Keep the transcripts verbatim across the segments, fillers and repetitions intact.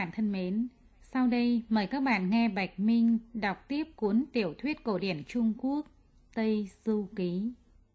bạn thân mến, sau đây mời các bạn nghe Bạch Minh đọc tiếp cuốn tiểu thuyết cổ điển Trung Quốc Tây Du Ký.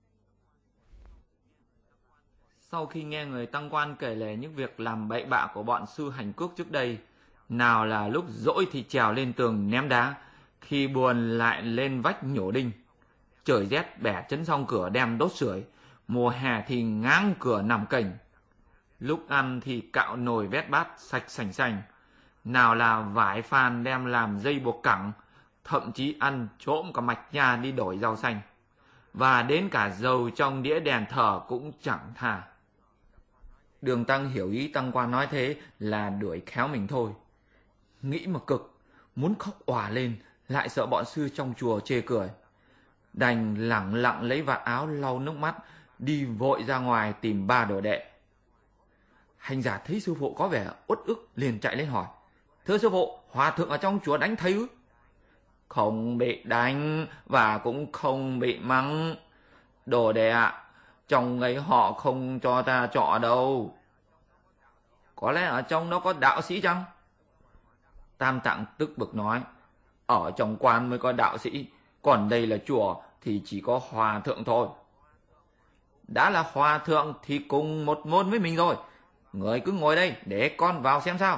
Sau khi nghe người tăng quan kể lể những việc làm bậy bạ của bọn sư hành cước trước đây, nào là lúc dỗi thì trèo lên tường ném đá, khi buồn lại lên vách nhổ đinh, trời rét bẻ chấn xong cửa đem đốt sưởi, mùa hè thì ngáng cửa nằm cành, lúc ăn thì cạo nồi vét bát sạch sành sành, nào là vải phàn đem làm dây buộc cẳng, thậm chí ăn trộm cả mạch nha đi đổi rau xanh, và đến cả dầu trong đĩa đèn thờ cũng chẳng tha. Đường Tăng hiểu ý tăng quan nói thế là đuổi khéo mình thôi. Nghĩ mà cực, muốn khóc òa lên, lại sợ bọn sư trong chùa chê cười. Đành lẳng lặng lấy vạt áo lau nước mắt, đi vội ra ngoài tìm ba đồ đệ. Hành giả thấy sư phụ có vẻ uất ức liền chạy lên hỏi: "Thưa sư phụ, hòa thượng ở trong chùa đánh thầy ư?" "Không bị đánh và cũng không bị mắng. Đồ đệ ạ, à, trong ấy họ không cho ta trọ đâu." "Có lẽ ở trong nó có đạo sĩ chăng?" Tam Tạng tức bực nói: "Ở trong quan mới có đạo sĩ, còn đây là chùa thì chỉ có hòa thượng thôi." "Đã là hòa thượng thì cùng một môn với mình rồi. Người cứ ngồi đây để con vào xem sao."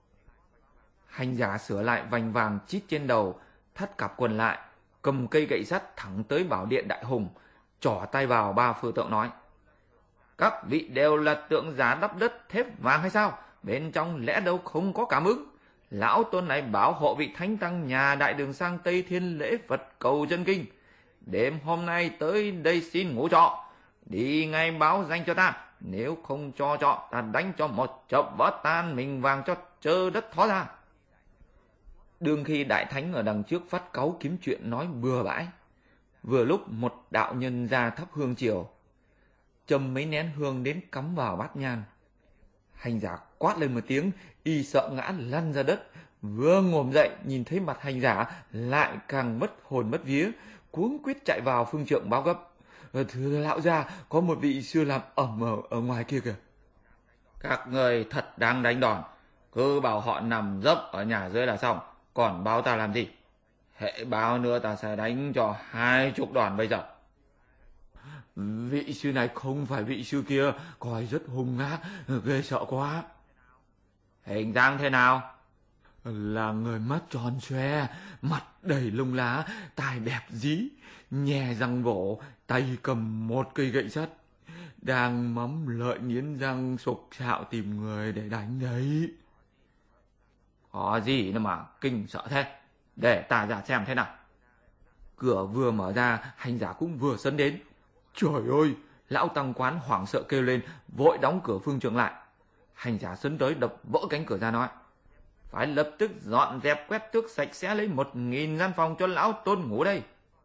Hành giả sửa lại vành vàng chít trên đầu, thắt cặp quần lại, cầm cây gậy sắt thẳng tới bảo điện đại hùng, trỏ tay vào ba pho tượng nói: "Các vị đều là tượng giả đắp đất thép vàng hay sao? Bên trong lẽ đâu không có cảm ứng. Lão tôn này bảo hộ vị thánh tăng nhà đại đường sang Tây Thiên lễ Phật cầu chân kinh. Đêm hôm nay tới đây xin ngủ trọ. Đi ngay báo danh cho ta. Nếu không cho trọ, ta đánh cho một chậu vỡ tan mình vàng cho trơ đất thó ra." Đương khi đại thánh ở đằng trước phát cáu kiếm chuyện nói bừa bãi, vừa lúc một đạo nhân ra thắp hương chiều, châm mấy nén hương đến cắm vào bát nhang. Hành giả quát lên một tiếng, y sợ ngã lăn ra đất, vừa ngồm dậy nhìn thấy mặt hành giả lại càng mất hồn mất vía, cuống quýt chạy vào phương trượng báo gấp: "Thưa lão gia, có một vị sư làm ẩm ở, ở ngoài kia kìa." "Các người thật đáng đánh đòn, cứ bảo họ nằm dấp ở nhà dưới là xong, còn báo ta làm gì? Hễ báo nữa ta sẽ đánh cho hai chục đòn bây giờ." "Vị sư này không phải vị sư kia, coi rất hung ác, ghê sợ quá." "Hình dáng thế nào?" "Là người mắt tròn xoe, mặt đầy lông lá, tai đẹp dí, nhè răng vỗ, tay cầm một cây gậy sắt, đang mắm lợi nghiến răng sục sạo tìm người để đánh đấy." "Có gì nữa mà kinh sợ thế? Để ta ra xem thế nào." Cửa vừa mở ra, hành giả cũng vừa sấn đến. Trời ơi! Lão tăng quán hoảng sợ kêu lên, vội đóng cửa phương trượng lại. Hành giả sấn tới đập vỡ cánh cửa ra nói: "Phải lập tức dọn dẹp quét tước sạch sẽ lấy một nghìn gian phòng cho lão tôn ngủ đây."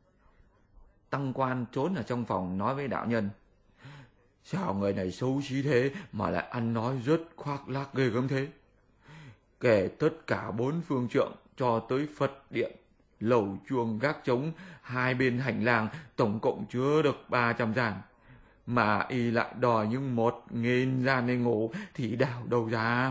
Tăng quan trốn ở trong phòng nói với đạo nhân: "Sao người này xấu xí thế mà lại ăn nói rất khoác lác ghê gớm thế? Kể tất cả bốn phương trượng cho tới Phật điện, lầu chuông gác trống, hai bên hành lang tổng cộng chứa được ba trăm gian. Mà y lại đòi những một nghìn gian để ngủ thì đào đâu ra?"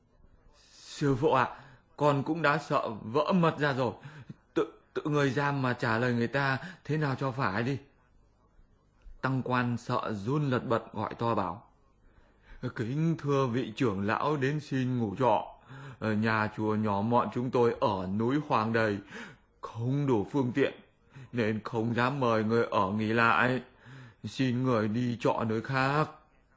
"Sư phụ ạ, à, con cũng đã sợ vỡ mật ra rồi. Tự, tự người giam mà trả lời người ta thế nào cho phải đi." Tăng quan sợ run lật bật gọi to bảo: "Kính thưa vị trưởng lão đến xin ngủ trọ. Ở nhà chùa nhỏ mọn chúng tôi ở núi hoang đầy, không đủ phương tiện, nên không dám mời người ở nghỉ lại. Xin người đi trọ nơi khác."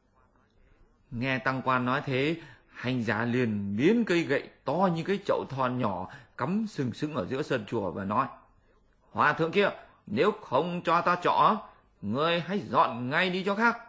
Nghe tăng quan nói thế, hành giả liền biến cây gậy to như cái chậu thòn nhỏ cắm sừng sững ở giữa sân chùa và nói: "Hòa thượng kia, nếu không cho ta trọ, người hãy dọn ngay đi chỗ khác."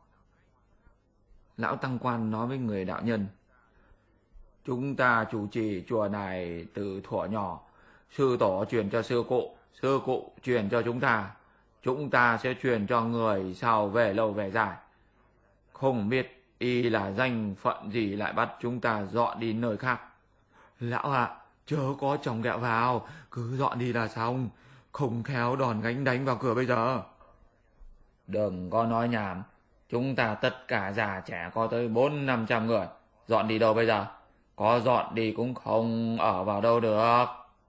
Lão tăng quan nói với người đạo nhân: "Chúng ta chủ trì chùa này từ thuở nhỏ, sư tổ truyền cho sư cụ, sư cụ truyền cho chúng ta, chúng ta sẽ truyền cho người sau về lâu về dài. Không biết y là danh phận gì lại bắt chúng ta dọn đi nơi khác." "Lão ạ, à, chớ có chồng ghẹo vào, cứ dọn đi là xong, không khéo đòn gánh đánh vào cửa bây giờ." "Đừng có nói nhảm, chúng ta tất cả già trẻ có tới bốn năm trăm người, dọn đi đâu bây giờ? có dọn đi cũng không ở vào đâu được.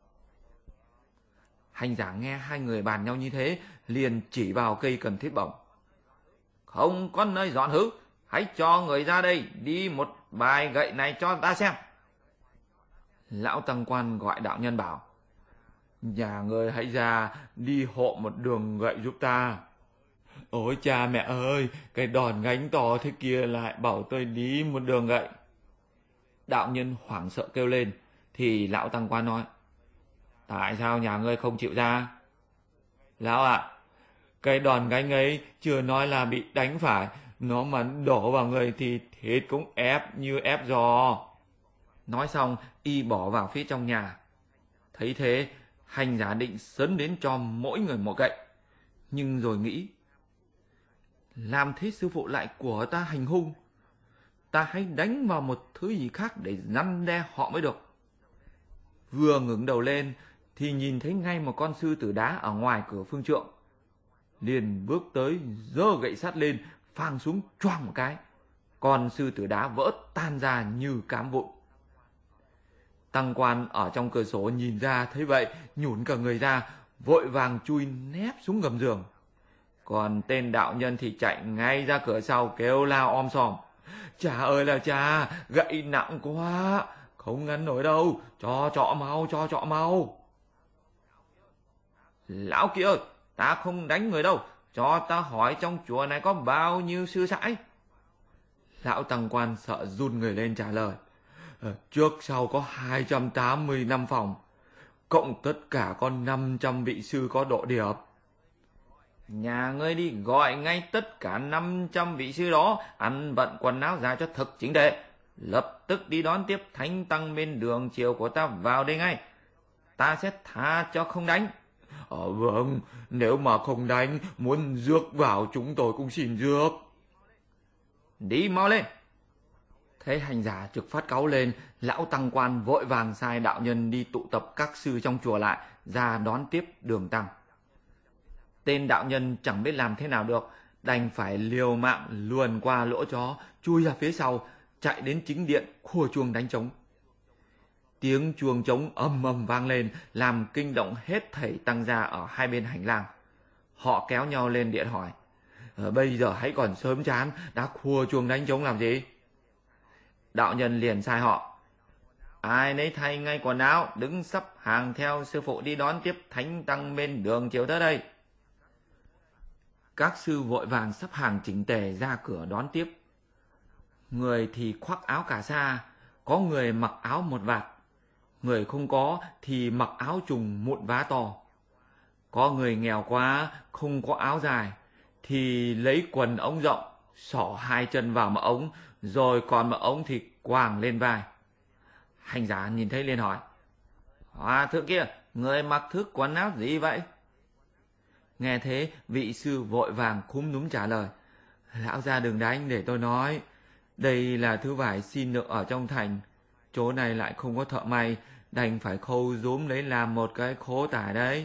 Hành giả nghe hai người bàn nhau như thế, liền chỉ vào cây cần thiết bổng. Không có nơi dọn hứ, hãy cho người ra đây đi một bài gậy này cho ta xem. Lão tăng quan gọi đạo nhân bảo, nhà ngươi hãy ra đi hộ một đường gậy giúp ta. Ôi cha mẹ ơi, cái đòn gánh to thế kia lại bảo tôi đi một đường gậy. Đạo nhân hoảng sợ kêu lên, thì lão tăng quan nói, tại sao nhà ngươi không chịu ra? Lão ạ, à, cái đòn gánh ấy chưa nói là bị đánh phải, nó mà đổ vào người thì thịt cũng ép như ép giò. Nói xong, y bỏ vào phía trong nhà. Thấy thế, hành giả định sớm đến cho mỗi người một gậy, nhưng rồi nghĩ, làm thế sư phụ lại của ta hành hung, ta hãy đánh vào một thứ gì khác để răn đe họ mới được. Vừa ngẩng đầu lên thì nhìn thấy ngay một con sư tử đá ở ngoài cửa phương trượng. Liền bước tới, giơ gậy sắt lên, phang xuống choang một cái. Con sư tử đá vỡ tan ra như cám vụn. Tăng quan ở trong cửa sổ nhìn ra thấy vậy, nhũn cả người ra, vội vàng chui nép xuống gầm giường. Còn tên đạo nhân thì chạy ngay ra cửa sau kêu la om sòm, cha ơi là cha, gậy nặng quá, không ngăn nổi đâu, cho trọ mau, cho trọ mau. Lão kia ơi, ta không đánh người đâu, cho ta hỏi trong chùa này có bao nhiêu sư sãi? Lão tăng quan sợ run người lên trả lời, trước sau có hai trăm tám mươi lăm phòng, cộng tất cả có năm trăm vị sư có độ điệp. Nhà ngươi đi gọi ngay tất cả năm trăm vị sư đó, ăn bận quần áo ra cho thật chính đệ, lập tức đi đón tiếp thánh tăng bên đường chiều của ta vào đây ngay. Ta sẽ tha cho không đánh. Ờ vâng, nếu mà không đánh, muốn rước vào chúng tôi cũng xin rước. Đi mau lên. Thấy hành giả trực phát cáu lên, lão tăng quan vội vàng sai đạo nhân đi tụ tập các sư trong chùa lại, ra đón tiếp đường tăng. Tên đạo nhân chẳng biết làm thế nào được, đành phải liều mạng luồn qua lỗ chó, chui ra phía sau, chạy đến chính điện khua chuông đánh trống. Tiếng chuông trống ầm ầm vang lên, làm kinh động hết thảy tăng gia ở hai bên hành lang. Họ kéo nhau lên điện hỏi, bây giờ hãy còn sớm chán, đã khua chuông đánh trống làm gì? Đạo nhân liền sai họ, ai nấy thay ngay quần áo, đứng sắp hàng theo sư phụ đi đón tiếp thánh tăng bên đường chiều tới đây. Các sư vội vàng sắp hàng chỉnh tề ra cửa đón tiếp. Người thì khoác áo cà sa, có người mặc áo một vạt, người không có thì mặc áo trùng mụn vá to. Có người nghèo quá, không có áo dài, thì lấy quần ống rộng, xỏ hai chân vào mà ống, rồi còn mà ống thì quàng lên vai. Hành giả nhìn thấy liền hỏi, hòa thượng kia, người mặc thứ quần áo gì vậy? Nghe thế, vị sư vội vàng cúm núm trả lời, lão gia đừng đánh để tôi nói. Đây là thứ vải xin được ở trong thành, chỗ này lại không có thợ may, đành phải khâu rúm lấy làm một cái khố tải đấy.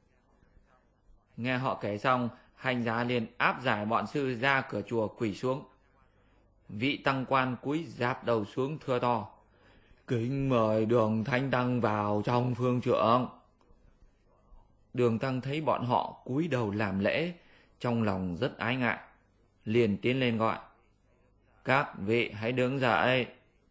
Nghe họ kể xong, hành giả liền áp giải bọn sư ra cửa chùa quỳ xuống. Vị tăng quan cúi rạp đầu xuống thưa to, kính mời đường thánh tăng vào trong phương trượng. Đường tăng thấy bọn họ cúi đầu làm lễ, trong lòng rất ái ngại, liền tiến lên gọi, các vị hãy đứng dậy.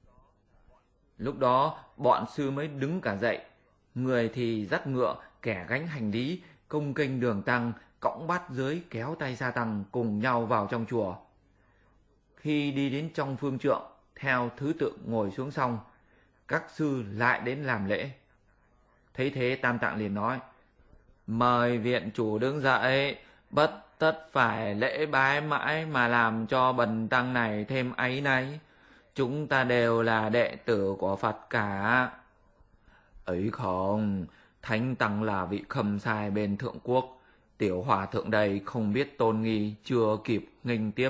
Lúc đó bọn sư mới đứng cả dậy, người thì dắt ngựa, kẻ gánh hành lý, công kênh đường tăng, cõng bát giới kéo tay sa tăng cùng nhau vào trong chùa. Khi đi đến trong phương trượng, theo thứ tự ngồi xuống xong, các sư lại đến làm lễ. Thấy thế Tam Tạng liền nói, mời viện chủ đứng dậy, bất tất phải lễ bái mãi mà làm cho bần tăng này thêm áy náy. Chúng ta đều là đệ tử của Phật cả. Ấy không, thánh tăng là vị khâm sai bên thượng quốc, tiểu hòa thượng đây không biết tôn nghi, chưa kịp nghênh tiếp.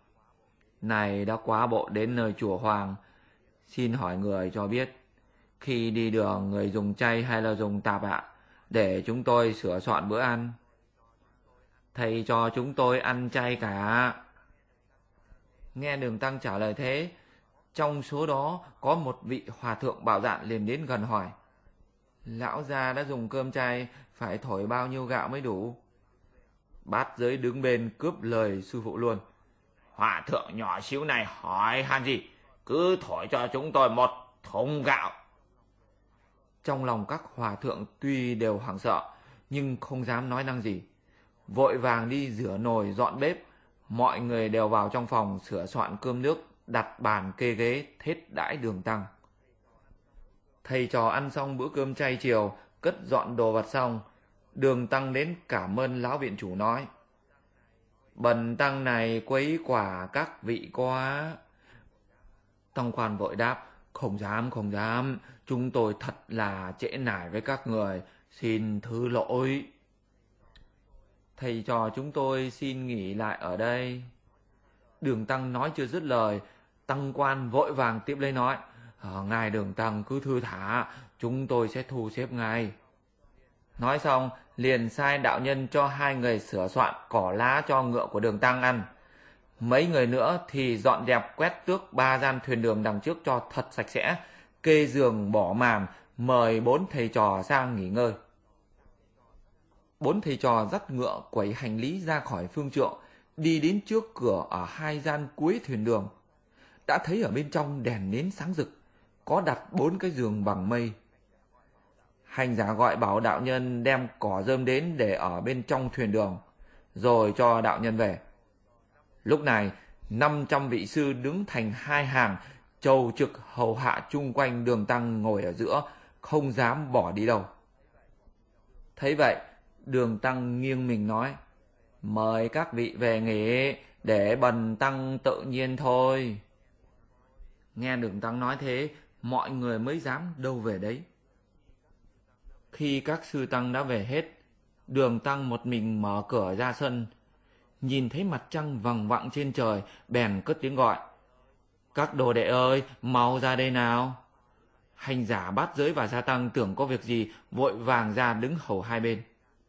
Này đã quá bộ đến nơi chùa Hoàng, xin hỏi người cho biết, khi đi đường người dùng chay hay là dùng tạp ạ, để chúng tôi sửa soạn bữa ăn. Thầy cho chúng tôi ăn chay cả. Nghe đường tăng trả lời thế, Trong số đó có một vị hòa thượng bạo dạn liền đến gần hỏi: Lão gia đã dùng cơm chay, phải thổi bao nhiêu gạo mới đủ? Bát giới đứng bên cướp lời sư phụ luôn: Hòa thượng nhỏ xíu này hỏi han gì, cứ thổi cho chúng tôi một thùng gạo. Trong lòng các hòa thượng tuy đều hoảng sợ, nhưng không dám nói năng gì. Vội vàng đi rửa nồi dọn bếp, mọi người đều vào trong phòng sửa soạn cơm nước, đặt bàn kê ghế, thết đãi Đường Tăng. Thầy trò ăn xong bữa cơm chay chiều, cất dọn đồ vật xong, Đường Tăng đến cảm ơn lão viện chủ nói: Bần tăng này quấy quả các vị quá. Tăng quan vội đáp: Không dám, không dám, chúng tôi thật là trễ nải với các người, xin thứ lỗi. Thầy trò chúng tôi xin nghỉ lại ở đây. Đường Tăng nói chưa dứt lời, tăng quan vội vàng tiếp lấy nói: Ờ, ngài Đường Tăng cứ thư thả, chúng tôi sẽ thu xếp ngay. Nói xong liền sai đạo nhân cho hai người sửa soạn cỏ lá cho ngựa của Đường Tăng ăn. Mấy người nữa thì dọn dẹp quét tước ba gian thuyền đường đằng trước cho thật sạch sẽ, kê giường bỏ màn, mời bốn thầy trò sang nghỉ ngơi. Bốn thầy trò dắt ngựa quẩy hành lý ra khỏi phương trượng, đi đến trước cửa ở hai gian cuối thuyền đường. Đã thấy ở bên trong đèn nến sáng rực, có đặt bốn cái giường bằng mây. Hành giả gọi bảo đạo nhân đem cỏ rơm đến để ở bên trong thuyền đường, rồi cho đạo nhân về. Lúc này, năm trăm vị sư đứng thành hai hàng, trầu trực hầu hạ chung quanh Đường Tăng ngồi ở giữa, không dám bỏ đi đâu. Thấy vậy, Đường Tăng nghiêng mình nói: Mời các vị về nghỉ, để bần tăng tự nhiên thôi. Nghe Đường Tăng nói thế, mọi người mới dám đâu về đấy. Khi các sư tăng đã về hết, Đường Tăng một mình mở cửa ra sân, nhìn thấy mặt trăng vằng vặng trên trời, bèn cất tiếng gọi: Các đồ đệ ơi, mau ra đây nào. Hành giả Bát Giới và Gia Tăng tưởng có việc gì, vội vàng ra đứng hầu hai bên.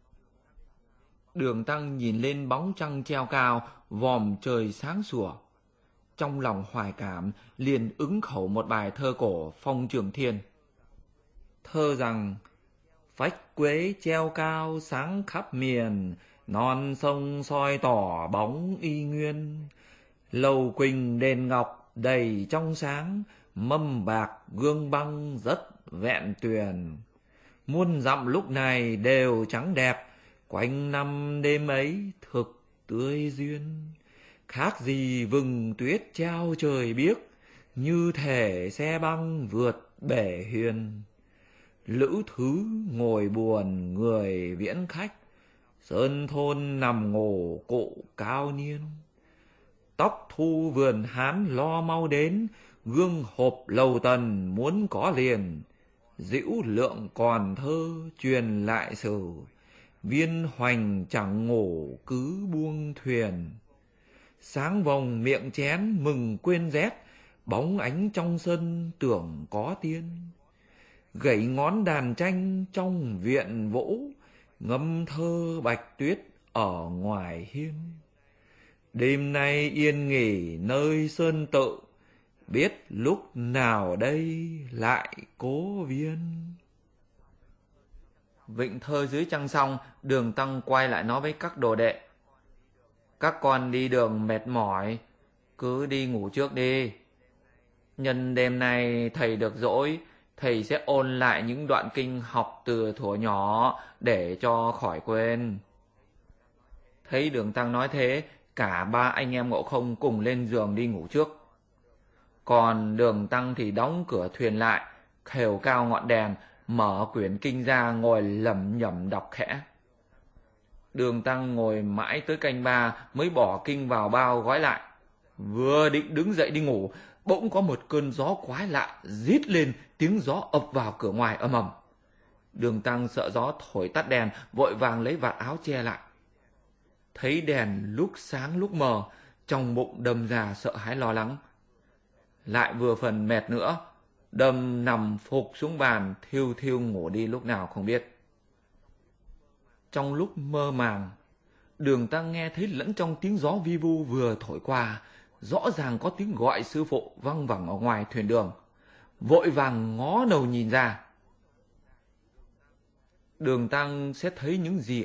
Đường Tăng nhìn lên bóng trăng treo cao, vòm trời sáng sủa. Trong lòng hoài cảm, liền ứng khẩu một bài thơ cổ Phong Trường Thiên. Thơ rằng: Phách quế treo cao sáng khắp miền, non sông soi tỏ bóng y nguyên. Lầu quỳnh đền ngọc đầy trong sáng, mâm bạc gương băng rất vẹn tuyền. Muôn dặm lúc này đều trắng đẹp, quanh năm đêm ấy thực tươi duyên. Khác gì vừng tuyết treo trời biếc, như thể xe băng vượt bể huyền. Lữ thứ ngồi buồn người viễn khách, sơn thôn nằm ngủ cụ cao niên. Tóc thu vườn Hán lo mau đến, gương hộp lầu tần muốn có liền. Dĩu lượng còn thơ truyền lại sử, viên hoành chẳng ngủ cứ buông thuyền. Sáng vòng miệng chén mừng quên rét, bóng ánh trong sân tưởng có tiên. Gảy ngón đàn tranh trong viện vũ, ngâm thơ bạch tuyết ở ngoài hiên. Đêm nay yên nghỉ nơi sơn tự, biết lúc nào đây lại cố viên. Vịnh thơ dưới trăng xong, Đường Tăng quay lại nói với các đồ đệ: Các con đi đường mệt mỏi, cứ đi ngủ trước đi. Nhân đêm nay thầy được dỗi, thầy sẽ ôn lại những đoạn kinh học từ thuở nhỏ để cho khỏi quên. Thấy Đường Tăng nói thế, cả ba anh em Ngộ Không cùng lên giường đi ngủ trước. Còn Đường Tăng thì đóng cửa thuyền lại, khều cao ngọn đèn, mở quyển kinh ra ngồi lẩm nhẩm đọc khẽ. Đường Tăng ngồi mãi tới canh ba mới bỏ kinh vào bao gói lại. Vừa định đứng dậy đi ngủ, bỗng có một cơn gió quái lạ rít lên, tiếng gió ập vào cửa ngoài ầm ầm. Đường Tăng sợ gió thổi tắt đèn, vội vàng lấy vạt áo che lại. Thấy đèn lúc sáng lúc mờ, trong bụng đâm ra sợ hãi lo lắng. Lại vừa phần mệt nữa, đâm nằm phục xuống bàn, thiêu thiêu ngủ đi lúc nào không biết. Trong lúc mơ màng, Đường Tăng nghe thấy lẫn trong tiếng gió vi vu vừa thổi qua, rõ ràng có tiếng gọi sư phụ văng vẳng ở ngoài thuyền đường. Vội vàng ngó đầu nhìn ra. Đường Tăng sẽ thấy những gì